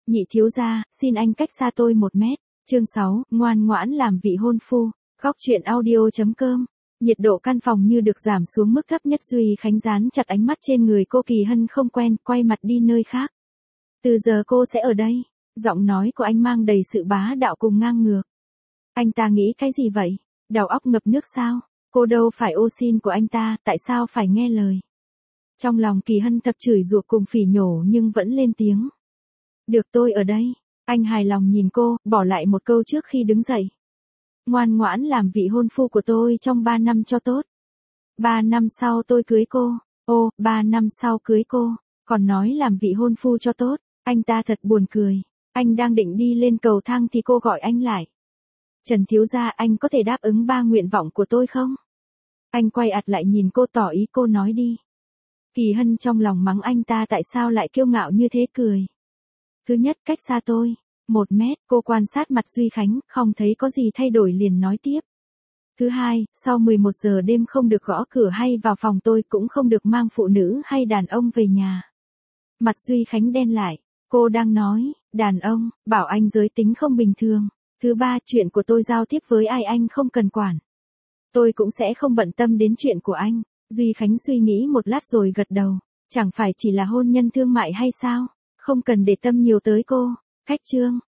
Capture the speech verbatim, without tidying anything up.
Nhị thiếu gia, xin anh cách xa tôi một mét. Chương sáu, ngoan ngoãn làm vị hôn phu. Góc truyện audio chấm com. Nhiệt độ căn phòng như được giảm xuống mức thấp nhất. Duy Khánh dán chặt ánh mắt trên người cô. Kỳ Hân không quen, quay mặt đi nơi khác. Từ giờ cô sẽ ở đây. Giọng nói của anh mang đầy sự bá đạo cùng ngang ngược. Anh ta nghĩ cái gì vậy? Đầu óc ngập nước sao? Cô đâu phải ô xin của anh ta, tại sao phải nghe lời? Trong lòng Kỳ Hân tập chửi rủa cùng phỉ nhổ nhưng vẫn lên tiếng. Được, tôi ở đây. Anh hài lòng nhìn cô, bỏ lại một câu trước khi đứng dậy. Ngoan ngoãn làm vị hôn phu của tôi trong ba năm cho tốt. Ba năm sau tôi cưới cô. Ô, ba năm sau cưới cô. Còn nói làm vị hôn phu cho tốt. Anh ta thật buồn cười. Anh đang định đi lên cầu thang thì cô gọi anh lại. Trần thiếu gia, anh có thể đáp ứng ba nguyện vọng của tôi không? Anh quay ạt lại nhìn cô, tỏ ý cô nói đi. Kỳ Hân trong lòng mắng anh ta tại sao lại kiêu ngạo như thế, cười. Thứ nhất, cách xa tôi. Một mét, cô quan sát mặt Duy Khánh, không thấy có gì thay đổi liền nói tiếp. Thứ hai, sau mười một giờ đêm không được gõ cửa hay vào phòng tôi, cũng không được mang phụ nữ hay đàn ông về nhà. Mặt Duy Khánh đen lại. Cô đang nói, đàn ông, bảo anh giới tính không bình thường. Thứ ba, chuyện của tôi giao tiếp với ai anh không cần quản. Tôi cũng sẽ không bận tâm đến chuyện của anh. Duy Khánh suy nghĩ một lát rồi gật đầu. Chẳng phải chỉ là hôn nhân thương mại hay sao? Không cần để tâm nhiều tới cô. Cách chương.